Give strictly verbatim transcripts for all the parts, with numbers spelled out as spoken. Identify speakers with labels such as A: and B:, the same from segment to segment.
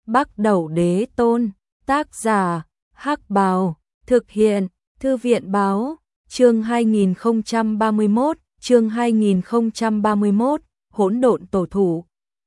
A: Bắc Đẩu Đế Tôn, tác giả, Hắc Bào, thực hiện, Thư viện báo, chương hai nghìn không trăm ba mươi mốt, chương hai nghìn không trăm ba mươi mốt, hỗn độn tổ thủ.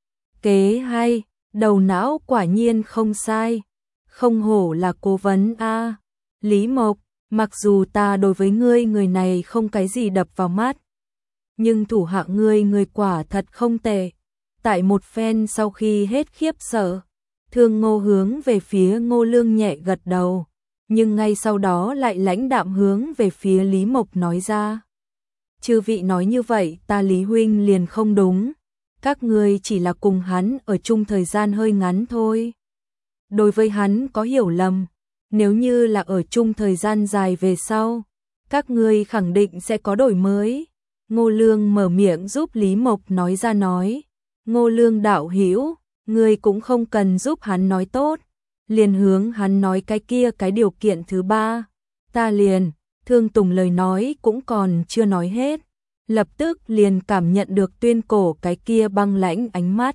A: Kế hay, đầu não quả nhiên không sai, không hổ là cố vấn a. Lý Mộc, mặc dù ta đối với ngươi người này không cái gì đập vào mắt, nhưng thủ hạ ngươi người quả thật không tệ. Tại một phen sau khi hết khiếp sợ, Thương Ngô hướng về phía Ngô Lương nhẹ gật đầu, nhưng ngay sau đó lại lãnh đạm hướng về phía Lý Mộc nói ra. Chư vị nói như vậy ta Lý huynh liền không đúng, các ngươi chỉ là cùng hắn ở chung thời gian hơi ngắn thôi. Đối với hắn có hiểu lầm, nếu như là ở chung thời gian dài về sau, các ngươi khẳng định sẽ có đổi mới. Ngô Lương mở miệng giúp Lý Mộc nói ra nói. Ngô Lương đạo hữu, ngươi cũng không cần giúp hắn nói tốt, liền hướng hắn nói cái kia cái điều kiện thứ ba. Ta liền, Thương Tùng lời nói cũng còn chưa nói hết, lập tức liền cảm nhận được Tuyên Cổ cái kia băng lãnh ánh mắt.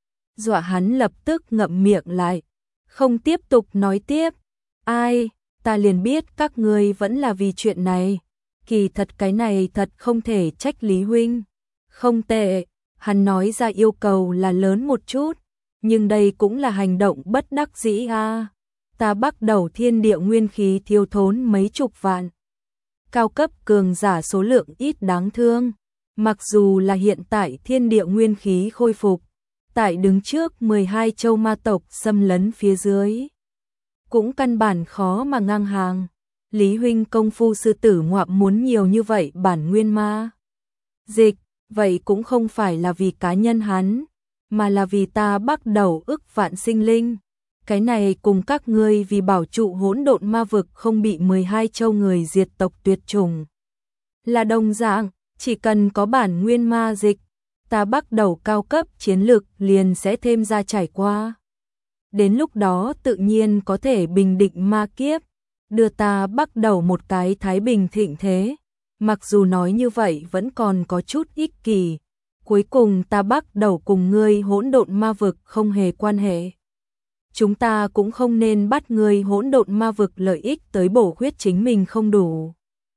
A: Dọa hắn lập tức ngậm miệng lại, không tiếp tục nói tiếp. Ai, ta liền biết các ngươi vẫn là vì chuyện này, kỳ thật cái này thật không thể trách Lý huynh. Không tệ, hắn nói ra yêu cầu là lớn một chút, nhưng đây cũng là hành động bất đắc dĩ a. À. Ta bắt đầu thiên địa nguyên khí thiếu thốn mấy chục vạn. Cao cấp cường giả số lượng ít đáng thương, mặc dù là hiện tại thiên địa nguyên khí khôi phục, tại đứng trước mười hai châu ma tộc xâm lấn phía dưới, cũng căn bản khó mà ngang hàng. Lý huynh công phu sư tử ngoạm muốn nhiều như vậy bản nguyên ma dịch, vậy cũng không phải là vì cá nhân hắn, mà là vì ta bắt đầu ức vạn sinh linh. Cái này cùng các ngươi vì bảo trụ hỗn độn ma vực không bị mười hai châu người diệt tộc tuyệt chủng là đồng dạng, chỉ cần có bản nguyên ma dịch, ta bắt đầu cao cấp chiến lực liền sẽ thêm ra trải qua. Đến lúc đó tự nhiên có thể bình định ma kiếp, đưa ta bắt đầu một cái thái bình thịnh thế. Mặc dù nói như vậy vẫn còn có chút ích kỷ, cuối cùng ta bắt đầu cùng ngươi hỗn độn ma vực không hề quan hệ. Chúng ta cũng không nên bắt ngươi hỗn độn ma vực lợi ích tới bổ khuyết chính mình không đủ.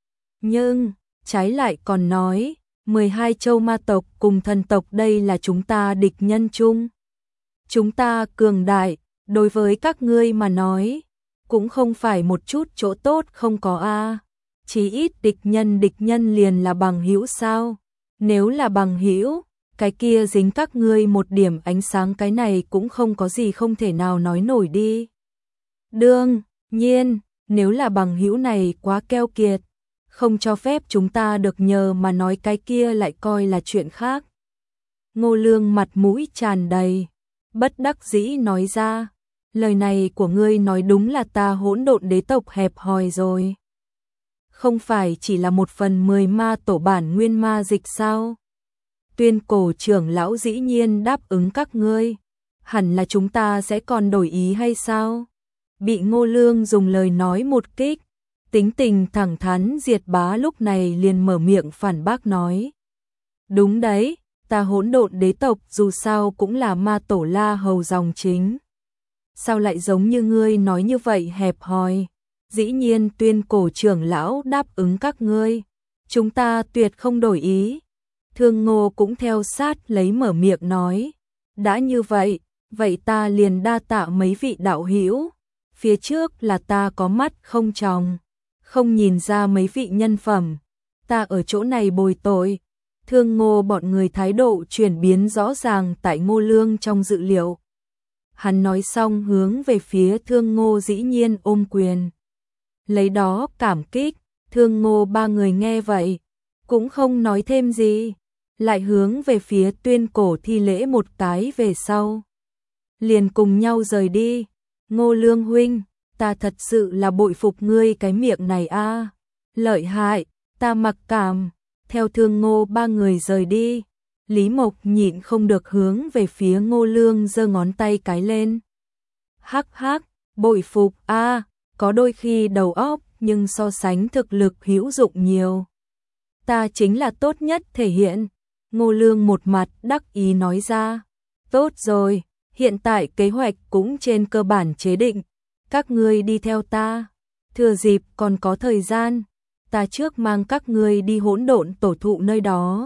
A: Nhưng, trái lại còn nói, mười hai châu ma tộc cùng thần tộc đây là chúng ta địch nhân chung. Chúng ta cường đại, đối với các ngươi mà nói, cũng không phải một chút chỗ tốt không có a. Chỉ ít địch nhân địch nhân liền là bằng hữu sao? Nếu là bằng hữu, cái kia dính các ngươi một điểm ánh sáng cái này cũng không có gì không thể nào nói nổi đi. Đương nhiên, nếu là bằng hữu này quá keo kiệt, không cho phép chúng ta được nhờ mà nói cái kia lại coi là chuyện khác. Ngô Lương mặt mũi tràn đầy, bất đắc dĩ nói ra, lời này của ngươi nói đúng là ta hỗn độn đế tộc hẹp hòi rồi. Không phải chỉ là một phần mười ma tổ bản nguyên ma dịch sao? Tuyên Cổ trưởng lão dĩ nhiên đáp ứng các ngươi, hẳn là chúng ta sẽ còn đổi ý hay sao? Bị Ngô Lương dùng lời nói một kích, tính tình thẳng thắn Diệt Bá lúc này liền mở miệng phản bác nói. Đúng đấy, ta hỗn độn đế tộc dù sao cũng là ma tổ La Hầu dòng chính. Sao lại giống như ngươi nói như vậy hẹp hòi? Dĩ nhiên Tuyên Cổ trưởng lão đáp ứng các ngươi, chúng ta tuyệt không đổi ý. Thương Ngô cũng theo sát lấy mở miệng nói, đã như vậy, vậy ta liền đa tạ mấy vị đạo hữu, phía trước là ta có mắt không tròng, không nhìn ra mấy vị nhân phẩm, ta ở chỗ này bồi tội. Thương Ngô bọn người thái độ chuyển biến rõ ràng tại Ngô Lương trong dự liệu. Hắn nói xong hướng về phía Thương Ngô dĩ nhiên ôm quyền. Lấy đó cảm kích, Thương Ngô ba người nghe vậy, cũng không nói thêm gì, lại hướng về phía Tuyên Cổ thi lễ một cái về sau. Liền cùng nhau rời đi. Ngô Lương huynh, ta thật sự là bội phục ngươi cái miệng này a, lợi hại, ta mặc cảm. Theo Thương Ngô ba người rời đi, Lý Mộc nhịn không được hướng về phía Ngô Lương giơ ngón tay cái lên. Hắc hắc, bội phục a, có đôi khi đầu óc nhưng so sánh thực lực hữu dụng nhiều. Ta chính là tốt nhất thể hiện. Ngô Lương một mặt đắc ý nói ra. Tốt rồi, Hiện tại kế hoạch cũng trên cơ bản chế định, các ngươi đi theo ta, thừa dịp còn có thời gian, ta trước mang các ngươi đi hỗn độn tổ thụ nơi đó.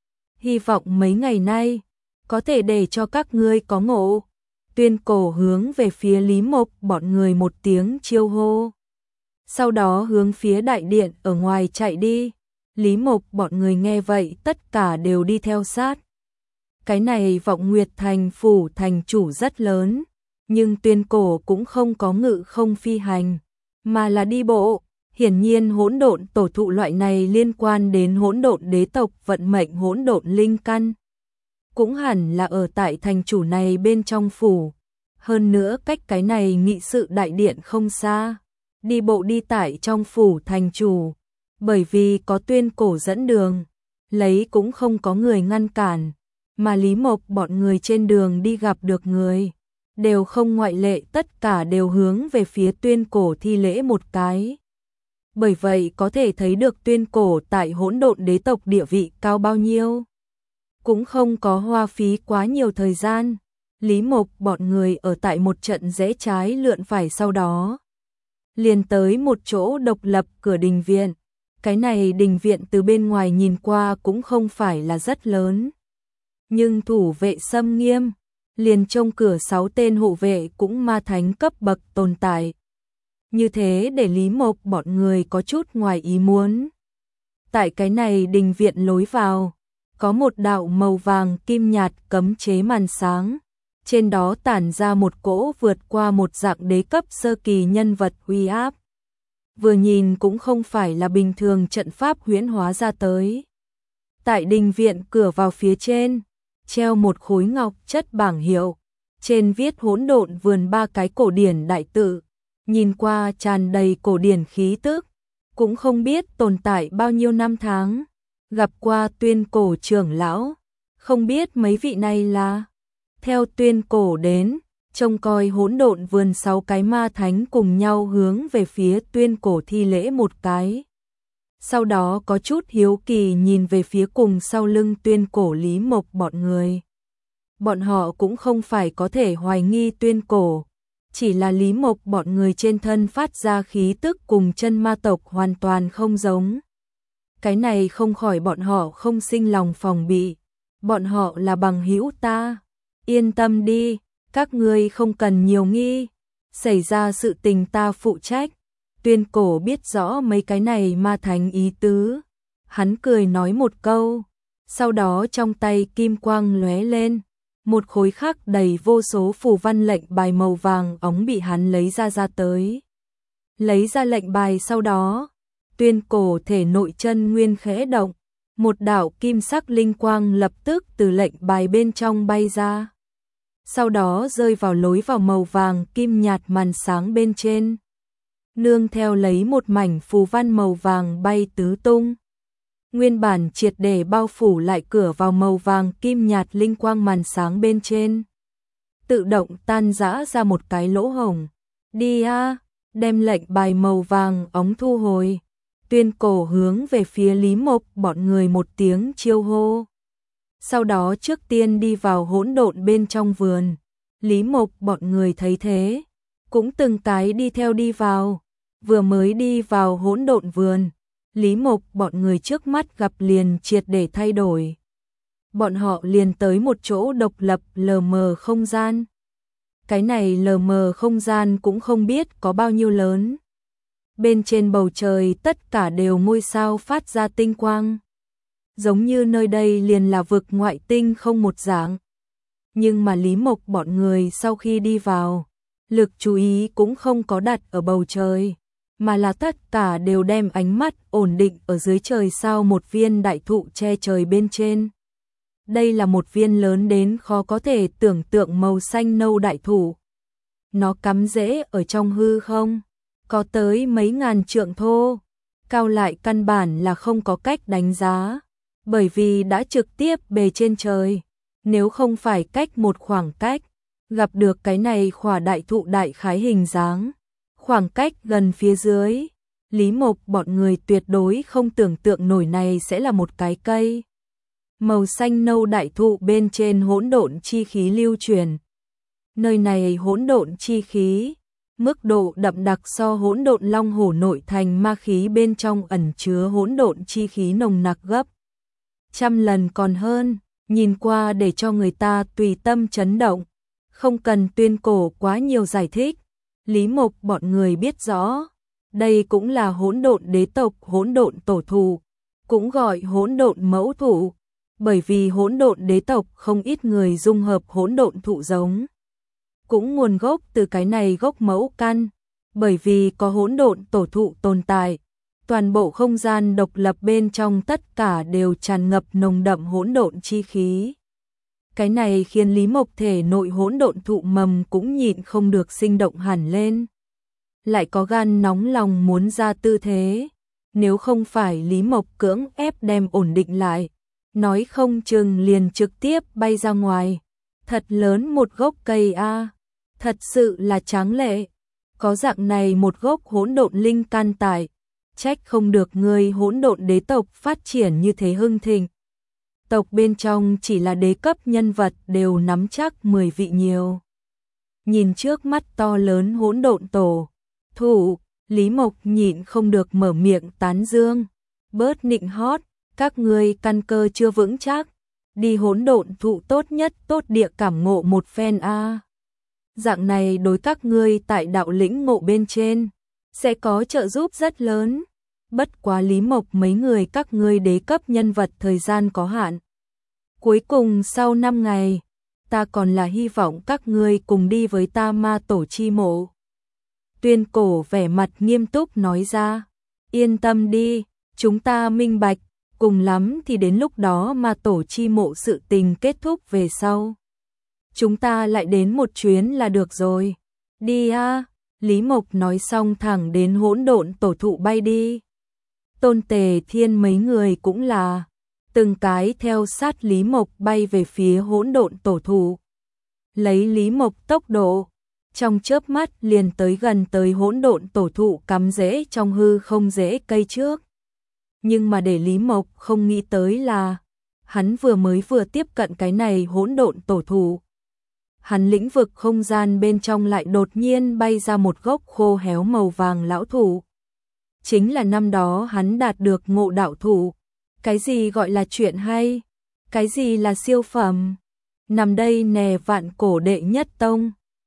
A: Hy vọng mấy ngày nay, có thể để cho các ngươi có ngộ. Tuyên Cổ hướng về phía Lý Mộc bọn người một tiếng chiêu hô. Sau đó hướng phía đại điện ở ngoài chạy đi. Lý Mộc bọn người nghe vậy tất cả đều đi theo sát. Cái này Vọng Nguyệt Thành phủ thành chủ rất lớn, nhưng Tuyên Cổ cũng không có ngự không phi hành, mà là đi bộ. Hiển nhiên hỗn độn tổ thụ loại này liên quan đến hỗn độn đế tộc vận mệnh hỗn độn linh căn. Cũng hẳn là ở tại thành chủ này bên trong phủ. Hơn nữa cách cái này nghị sự đại điện không xa. Đi bộ đi tại trong phủ thành chủ. Bởi vì có Tuyên Cổ dẫn đường, lấy cũng không có người ngăn cản. Mà Lý Mộc bọn người trên đường đi gặp được người, đều không ngoại lệ, tất cả đều hướng về phía Tuyên Cổ thi lễ một cái. Bởi vậy có thể thấy được Tuyên Cổ tại hỗn độn đế tộc địa vị cao bao nhiêu. Cũng không có hoa phí quá nhiều thời gian. Lý Mộc bọn người ở tại một trận rẽ trái lượn phải, sau đó liền tới một chỗ độc lập cửa đình viện. Cái này đình viện từ bên ngoài nhìn qua cũng không phải là rất lớn, nhưng thủ vệ xâm nghiêm, liền trông cửa sáu tên hộ vệ cũng ma thánh cấp bậc tồn tại. Như thế để Lý Mộc bọn người có chút ngoài ý muốn. Tại cái này đình viện lối vào, có một đạo màu vàng kim nhạt cấm chế màn sáng, trên đó tản ra một cỗ vượt qua một dạng đế cấp sơ kỳ nhân vật uy áp. Vừa nhìn cũng không phải là bình thường trận pháp huyễn hóa ra tới. Tại đình viện cửa vào phía trên, treo một khối ngọc chất bảng hiệu, trên viết hỗn độn vườn ba cái cổ điển đại tự, nhìn qua tràn đầy cổ điển khí tức, cũng không biết tồn tại bao nhiêu năm tháng. Gặp qua Tuyên Cổ trưởng lão, không biết mấy vị này là. Theo Tuyên Cổ đến, trông coi hỗn độn vườn sáu cái ma thánh cùng nhau hướng về phía Tuyên Cổ thi lễ một cái. Sau đó có chút hiếu kỳ nhìn về phía cùng sau lưng Tuyên Cổ Lý Mộc bọn người. Bọn họ cũng không phải có thể hoài nghi Tuyên Cổ, chỉ là Lý Mộc bọn người trên thân phát ra khí tức cùng chân ma tộc hoàn toàn không giống. Cái này không khỏi bọn họ không sinh lòng phòng bị. Bọn họ là bằng hữu ta. Yên tâm đi, các ngươi không cần nhiều nghi. Xảy ra sự tình ta phụ trách. Tuyên Cổ biết rõ mấy cái này ma thánh ý tứ. Hắn cười nói một câu. Sau đó trong tay kim quang lóe lên. Một khối khắc đầy vô số phù văn lệnh bài màu vàng óng bị hắn lấy ra ra tới. Lấy ra lệnh bài sau đó, Tuyên Cổ thể nội chân nguyên khẽ động, một đạo kim sắc linh quang lập tức từ lệnh bài bên trong bay ra. Sau đó rơi vào lối vào màu vàng kim nhạt màn sáng bên trên. Nương theo lấy một mảnh phù văn màu vàng bay tứ tung. Nguyên bản triệt để bao phủ lại cửa vào màu vàng kim nhạt linh quang màn sáng bên trên. Tự động tan rã ra một cái lỗ hổng. Đi a, đem lệnh bài màu vàng óng thu hồi. Tuyên Cổ hướng về phía Lý Mộc bọn người một tiếng chiêu hô. Sau đó trước tiên đi vào hỗn độn bên trong vườn. Lý Mộc bọn người thấy thế, cũng từng cái đi theo đi vào. Vừa mới đi vào hỗn độn vườn, Lý Mộc bọn người trước mắt gặp liền triệt để thay đổi. Bọn họ liền tới một chỗ độc lập lờ mờ không gian. Cái này lờ mờ không gian cũng không biết có bao nhiêu lớn. Bên trên bầu trời tất cả đều ngôi sao phát ra tinh quang. Giống như nơi đây liền là vực ngoại tinh không một dạng. Nhưng mà Lý Mộc bọn người sau khi đi vào, lực chú ý cũng không có đặt ở bầu trời, mà là tất cả đều đem ánh mắt ổn định ở dưới trời sao một viên đại thụ che trời bên trên. Đây là một viên lớn đến khó có thể tưởng tượng màu xanh nâu đại thụ. Nó cắm rễ ở trong hư không, có tới mấy ngàn trượng thô, cao lại căn bản là không có cách đánh giá, bởi vì đã trực tiếp bề trên trời. Nếu không phải cách một khoảng cách, gặp được cái này khỏa đại thụ đại khái hình dáng, khoảng cách gần phía dưới, Lý Mộc bọn người tuyệt đối không tưởng tượng nổi này sẽ là một cái cây. Màu xanh nâu đại thụ bên trên hỗn độn chi khí lưu truyền. Nơi này hỗn độn chi khí, mức độ đậm đặc so hỗn độn long hổ nội thành ma khí bên trong ẩn chứa hỗn độn chi khí nồng nặc gấp trăm lần còn hơn, nhìn qua để cho người ta tùy tâm chấn động. Không cần Tuyên Cổ quá nhiều giải thích, Lý Mộc bọn người biết rõ, đây cũng là hỗn độn đế tộc hỗn độn tổ thụ, cũng gọi hỗn độn mẫu thụ, bởi vì hỗn độn đế tộc không ít người dung hợp hỗn độn thụ giống, cũng nguồn gốc từ cái này gốc mẫu căn, bởi vì có hỗn độn tổ thụ tồn tại, toàn bộ không gian độc lập bên trong tất cả đều tràn ngập nồng đậm hỗn độn chi khí. Cái này khiến Lý Mộc thể nội hỗn độn thụ mầm cũng nhịn không được sinh động hẳn lên. Lại có gan nóng lòng muốn ra tư thế, nếu không phải Lý Mộc cưỡng ép đem ổn định lại, nói không chừng liền trực tiếp bay ra ngoài. Thật lớn một gốc cây a, thật sự là tráng lệ. Có dạng này một gốc hỗn độn linh căn tại, trách không được người hỗn độn đế tộc phát triển như thế hưng thịnh. Tộc bên trong chỉ là đế cấp nhân vật đều nắm chắc mười vị nhiều. Nhìn trước mắt to lớn hỗn độn tổ thụ, Lý Mộc nhịn không được mở miệng tán dương, bớt nịnh hót, các ngươi căn cơ chưa vững chắc, đi hỗn độn thụ tốt nhất tốt địa cảm ngộ một phen a. Dạng này đối các ngươi tại đạo lĩnh ngộ bên trên sẽ có trợ giúp rất lớn. Bất quá Lý Mộc mấy người các ngươi đế cấp nhân vật thời gian có hạn. Cuối cùng sau năm ngày, ta còn là hy vọng các ngươi cùng đi với ta ma tổ chi mộ. Tuyên Cổ vẻ mặt nghiêm túc nói ra, yên tâm đi, chúng ta minh bạch, cùng lắm thì đến lúc đó ma tổ chi mộ sự tình kết thúc về sau. Chúng ta lại đến một chuyến là được rồi. Đi a. Lý Mộc nói xong thẳng đến hỗn độn tổ thụ bay đi. Tôn Tề Thiên mấy người cũng là từng cái theo sát Lý Mộc bay về phía hỗn độn tổ thụ. Lấy Lý Mộc tốc độ, trong chớp mắt liền tới gần tới hỗn độn tổ thụ cắm rễ trong hư không rễ cây trước. Nhưng mà để Lý Mộc không nghĩ tới là, hắn vừa mới vừa tiếp cận cái này hỗn độn tổ thụ. Hắn lĩnh vực không gian bên trong lại đột nhiên bay ra một gốc khô héo màu vàng lão thụ. Chính là năm đó hắn đạt được ngộ đạo thụ. Cái gì gọi là chuyện hay? Cái gì là siêu phẩm? Nằm đây nè vạn cổ đệ nhất tông.